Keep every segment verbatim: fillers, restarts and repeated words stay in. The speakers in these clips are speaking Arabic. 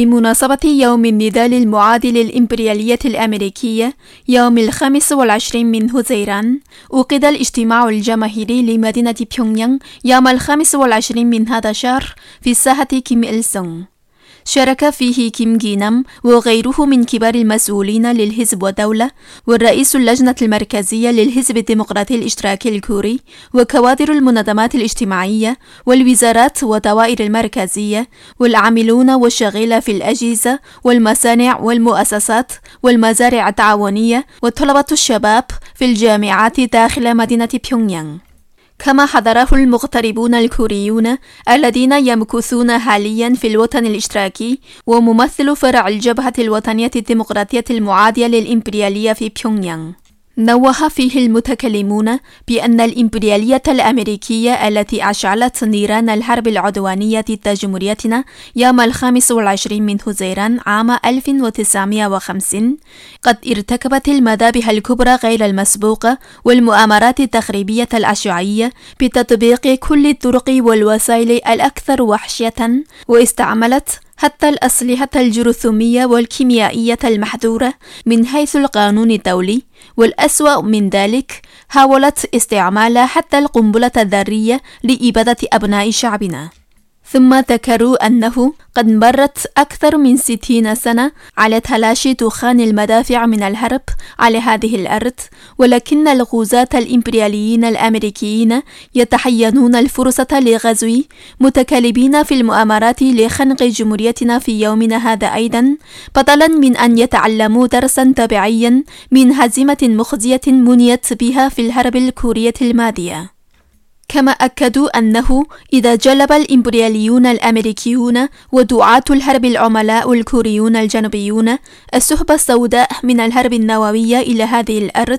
بمناسبة يوم النضال المعادي للإمبريالية الأمريكية يوم الخامس والعشرين من هزيران، عقد الاجتماع الجماهيري لمدينة بيونغيانغ يوم الخامس والعشرين من هذا الشهر في ساحة كيم إل سونغ. شارك فيه كيم جي نام وغيره من كبار المسؤولين للحزب والدولة، والرئيس اللجنة المركزية للحزب الديمقراطي الاشتراكي الكوري، وكوادر المنظمات الاجتماعية والوزارات والدوائر المركزية، والعاملون والشغيلة في الأجهزة والمصانع والمؤسسات والمزارع التعاونية، وطلبة الشباب في الجامعات داخل مدينة بيونغيانغ. كما حضره المغتربون الكوريون الذين يمكثون حاليا في الوطن الاشتراكي، وممثل فرع الجبهة الوطنية الديمقراطية المعادية للإمبريالية في بيونغيانغ. نوه فيه المتكلمون بأن الإمبريالية الأمريكية التي أشعلت نيران الحرب العدوانية ضد جمهوريتنا يوم الخامس والعشرين من هزيران عام ألف وتسعمائة وخمسين قد ارتكبت المذابح الكبرى غير المسبوقة والمؤامرات التخريبية الأشعية بتطبيق كل الطرق والوسائل الأكثر وحشية، واستعملت حتى الأسلحة الجرثومية والكيميائية المحظورة من حيث القانون الدولي، والأسوأ من ذلك حاولت استعمال حتى القنبلة الذرية لإبادة أبناء شعبنا. ثم ذكروا أنه قد مرت أكثر من ستين سنة على تلاشي دخان المدافع من الحرب على هذه الأرض، ولكن الغزاة الإمبرياليين الأمريكيين يتحينون الفرصة لغزو، متكالبين في المؤامرات لخنق جمهوريتنا في يومنا هذا أيضا، بدلا من أن يتعلموا درسا طبيعيا من هزيمة مخزية منيت بها في الحرب الكورية الماضية. كما أكدوا أنه إذا جلب الإمبرياليون الأمريكيون ودعاة الحرب العملاء الكوريون الجنوبيون السحب السوداء من الحرب النووية إلى هذه الأرض،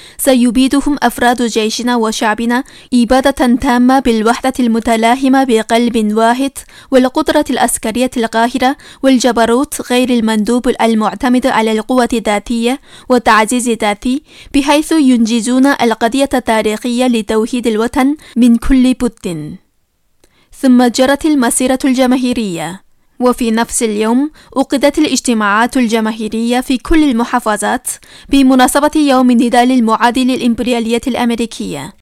سيبيدهم أفراد جيشنا وشعبنا إبادة تامة بالوحدة المتلاهمة بقلب واحد والقدرة العسكرية القاهرة والجبروت غير المندوب المعتمد على القوة الذاتية والتعزيز الذاتي، بحيث ينجزون القضية التاريخية لتوحيد الوطن من كل بد. ثم جرت المسيرة الجماهيرية، وفي نفس اليوم عقدت الاجتماعات الجماهيرية في كل المحافظات بمناسبة يوم النضال المعادي للإمبريالية الأمريكية.